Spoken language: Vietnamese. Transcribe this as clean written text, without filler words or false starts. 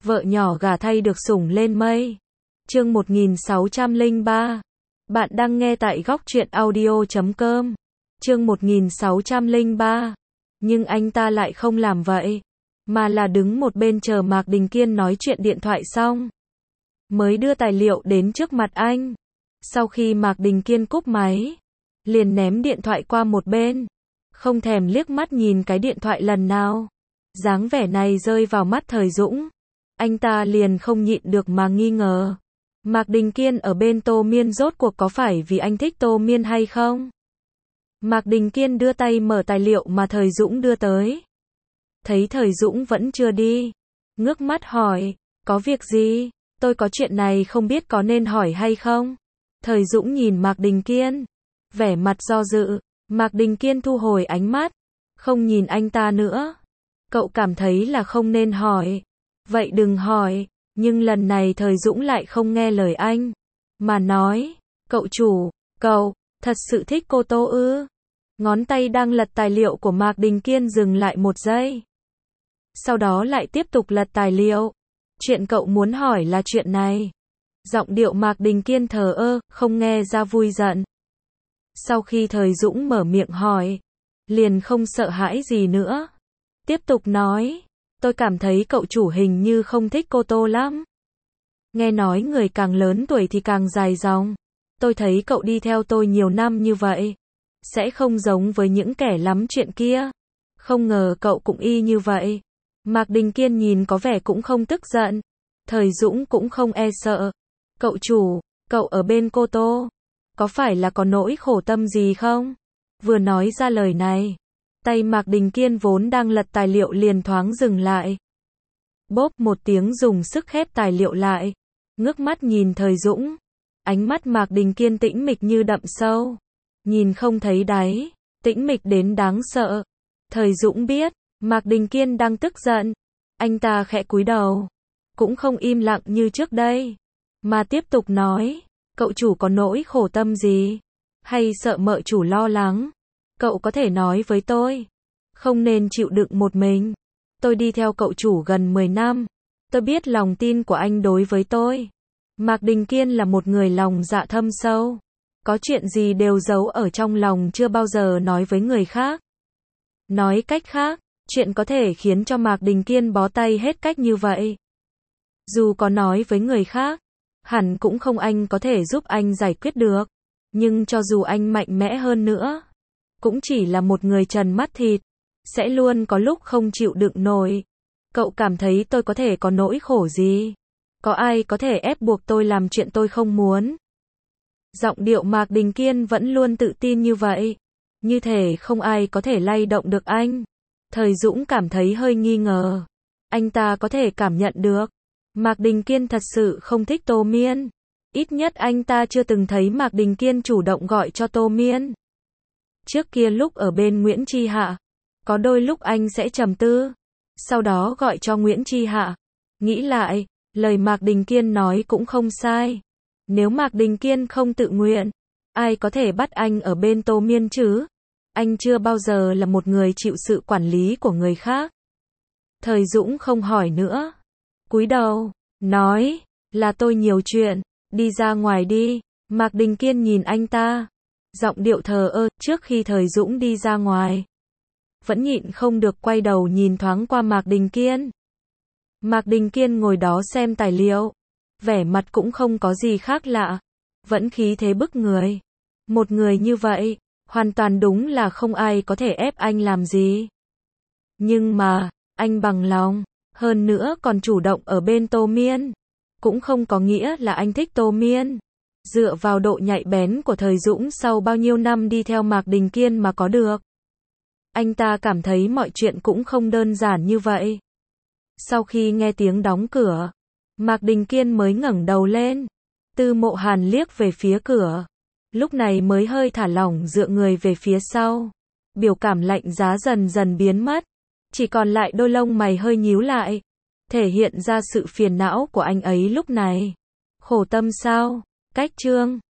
vợ nhỏ gả thay được sủng lên mây. Chương 1603. Bạn đang nghe tại góc truyện audio.com. Chương 1603. Nhưng anh ta lại không làm vậy, mà là đứng một bên chờ Mạc Đình Kiên nói chuyện điện thoại xong, mới đưa tài liệu đến trước mặt anh. Sau khi Mạc Đình Kiên cúp máy, liền ném điện thoại qua một bên, không thèm liếc mắt nhìn cái điện thoại lần nào. Dáng vẻ này rơi vào mắt Thời Dũng, anh ta liền không nhịn được mà nghi ngờ. Mạc Đình Kiên ở bên Tô Miên rốt cuộc có phải vì anh thích Tô Miên hay không? Mạc Đình Kiên đưa tay mở tài liệu mà Thời Dũng đưa tới. Thấy Thời Dũng vẫn chưa đi, ngước mắt hỏi, có việc gì? Tôi có chuyện này không biết có nên hỏi hay không? Thời Dũng nhìn Mạc Đình Kiên, vẻ mặt do dự. Mạc Đình Kiên thu hồi ánh mắt, không nhìn anh ta nữa. Cậu cảm thấy là không nên hỏi, vậy đừng hỏi. Nhưng lần này Thời Dũng lại không nghe lời anh, mà nói, cậu chủ, cậu thật sự thích cô Tô ư? Ngón tay đang lật tài liệu của Mạc Đình Kiên dừng lại một giây, sau đó lại tiếp tục lật tài liệu. Chuyện cậu muốn hỏi là chuyện này. Giọng điệu Mạc Đình Kiên thờ ơ, không nghe ra vui giận. Sau khi Thời Dũng mở miệng hỏi, liền không sợ hãi gì nữa, tiếp tục nói, tôi cảm thấy cậu chủ hình như không thích cô Tô lắm. Nghe nói người càng lớn tuổi thì càng dài dòng. Tôi thấy cậu đi theo tôi nhiều năm như vậy, sẽ không giống với những kẻ lắm chuyện kia. Không ngờ cậu cũng y như vậy. Mạc Đình Kiên nhìn có vẻ cũng không tức giận. Thời Dũng cũng không e sợ. Cậu chủ, cậu ở bên cô Tô, có phải là có nỗi khổ tâm gì không? Vừa nói ra lời này, tay Mạc Đình Kiên vốn đang lật tài liệu liền thoáng dừng lại. Bốp một tiếng dùng sức khép tài liệu lại. Ngước mắt nhìn Thời Dũng. Ánh mắt Mạc Đình Kiên tĩnh mịch như đậm sâu, nhìn không thấy đáy, tĩnh mịch đến đáng sợ. Thời Dũng biết, Mạc Đình Kiên đang tức giận. Anh ta khẽ cúi đầu, cũng không im lặng như trước đây, mà tiếp tục nói, cậu chủ có nỗi khổ tâm gì? Hay sợ mợ chủ lo lắng? Cậu có thể nói với tôi, không nên chịu đựng một mình. Tôi đi theo cậu chủ gần 10 năm. Tôi biết lòng tin của anh đối với tôi. Mạc Đình Kiên là một người lòng dạ thâm sâu. Có chuyện gì đều giấu ở trong lòng, chưa bao giờ nói với người khác. Nói cách khác, chuyện có thể khiến cho Mạc Đình Kiên bó tay hết cách như vậy. Dù có nói với người khác, hẳn cũng không anh có thể giúp anh giải quyết được. Nhưng cho dù anh mạnh mẽ hơn nữa, cũng chỉ là một người trần mắt thịt, sẽ luôn có lúc không chịu đựng nổi. Cậu cảm thấy tôi có thể có nỗi khổ gì? Có ai có thể ép buộc tôi làm chuyện tôi không muốn? Giọng điệu Mạc Đình Kiên vẫn luôn tự tin như vậy, như thể không ai có thể lay động được anh. Thời Dũng cảm thấy hơi nghi ngờ. Anh ta có thể cảm nhận được Mạc Đình Kiên thật sự không thích Tô Miên. Ít nhất anh ta chưa từng thấy Mạc Đình Kiên chủ động gọi cho Tô Miên. Trước kia lúc ở bên Nguyễn Chi Hạ, có đôi lúc anh sẽ trầm tư, sau đó gọi cho Nguyễn Chi Hạ. Nghĩ lại, lời Mạc Đình Kiên nói cũng không sai. Nếu Mạc Đình Kiên không tự nguyện, ai có thể bắt anh ở bên Tô Miên chứ? Anh chưa bao giờ là một người chịu sự quản lý của người khác. Thời Dũng không hỏi nữa, cúi đầu, nói, là tôi nhiều chuyện, đi ra ngoài đi. Mạc Đình Kiên nhìn anh ta, giọng điệu thờ ơ. Trước khi Thời Dũng đi ra ngoài, vẫn nhịn không được quay đầu nhìn thoáng qua Mạc Đình Kiên. Mạc Đình Kiên ngồi đó xem tài liệu, vẻ mặt cũng không có gì khác lạ, vẫn khí thế bức người. Một người như vậy, hoàn toàn đúng là không ai có thể ép anh làm gì. Nhưng mà, anh bằng lòng, hơn nữa còn chủ động ở bên Tô Miên, cũng không có nghĩa là anh thích Tô Miên. Dựa vào độ nhạy bén của Thời Dũng sau bao nhiêu năm đi theo Mạc Đình Kiên mà có được. Anh ta cảm thấy mọi chuyện cũng không đơn giản như vậy. Sau khi nghe tiếng đóng cửa, Mạc Đình Kiên mới ngẩng đầu lên. Tư Mộ Hàn liếc về phía cửa, lúc này mới hơi thả lỏng dựa người về phía sau. Biểu cảm lạnh giá dần dần biến mất, chỉ còn lại đôi lông mày hơi nhíu lại, thể hiện ra sự phiền não của anh ấy lúc này. Khổ tâm sao? Cách chương